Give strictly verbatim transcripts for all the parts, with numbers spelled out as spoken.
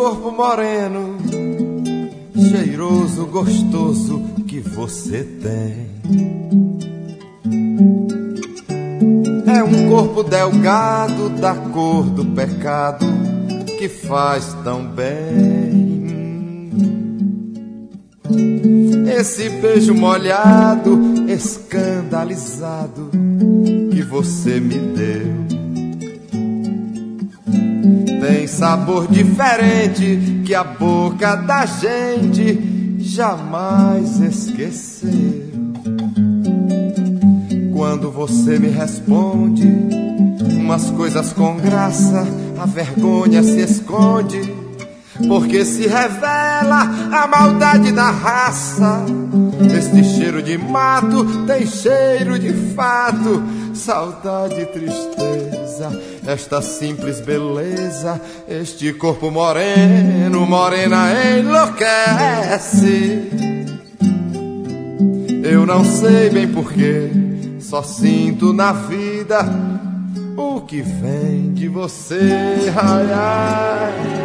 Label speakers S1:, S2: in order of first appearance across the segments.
S1: corpo moreno, cheiroso, gostoso que você tem. É um corpo delgado da cor do pecado que faz tão bem. Esse beijo molhado, escandalizado que você me deu tem sabor diferente que a boca da gente jamais esqueceu. Quando você me responde umas coisas com graça, a vergonha se esconde, porque se revela a maldade da raça. Este cheiro de mato tem cheiro de fato, saudade e tristeza, esta simples beleza, este corpo moreno, morena enlouquece. Eu não sei bem porquê, só sinto na vida o que vem de você. Ai, ai.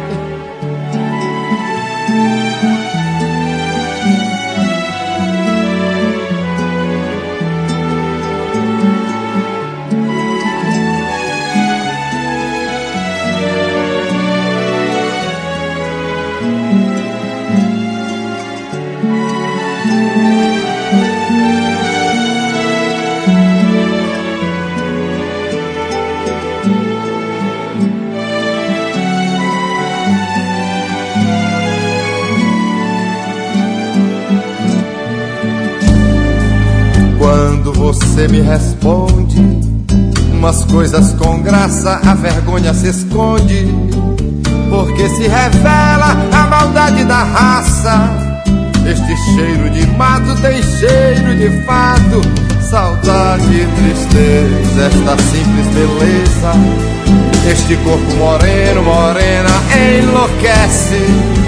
S1: Quando você me responde umas coisas com graça, a vergonha se esconde, porque se revela a maldade da raça. Este cheiro de mato tem cheiro de fato, saudade e tristeza, esta simples beleza, este corpo moreno, morena enlouquece.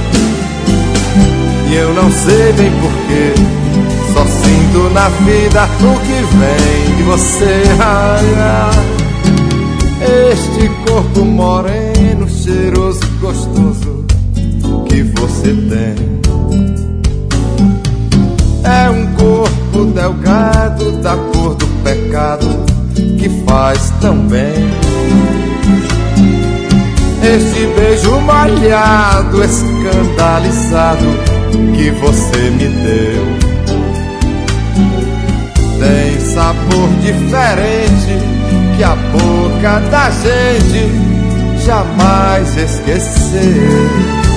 S1: E eu não sei bem porquê, só sinto na vida o que vem de você. Ai, ai. Este corpo moreno, cheiroso, gostoso que você tem é um corpo delgado da cor do pecado que faz tão bem. Este beijo molhado, escandalizado que você me deu tem sabor diferente que a boca da gente jamais esqueceu.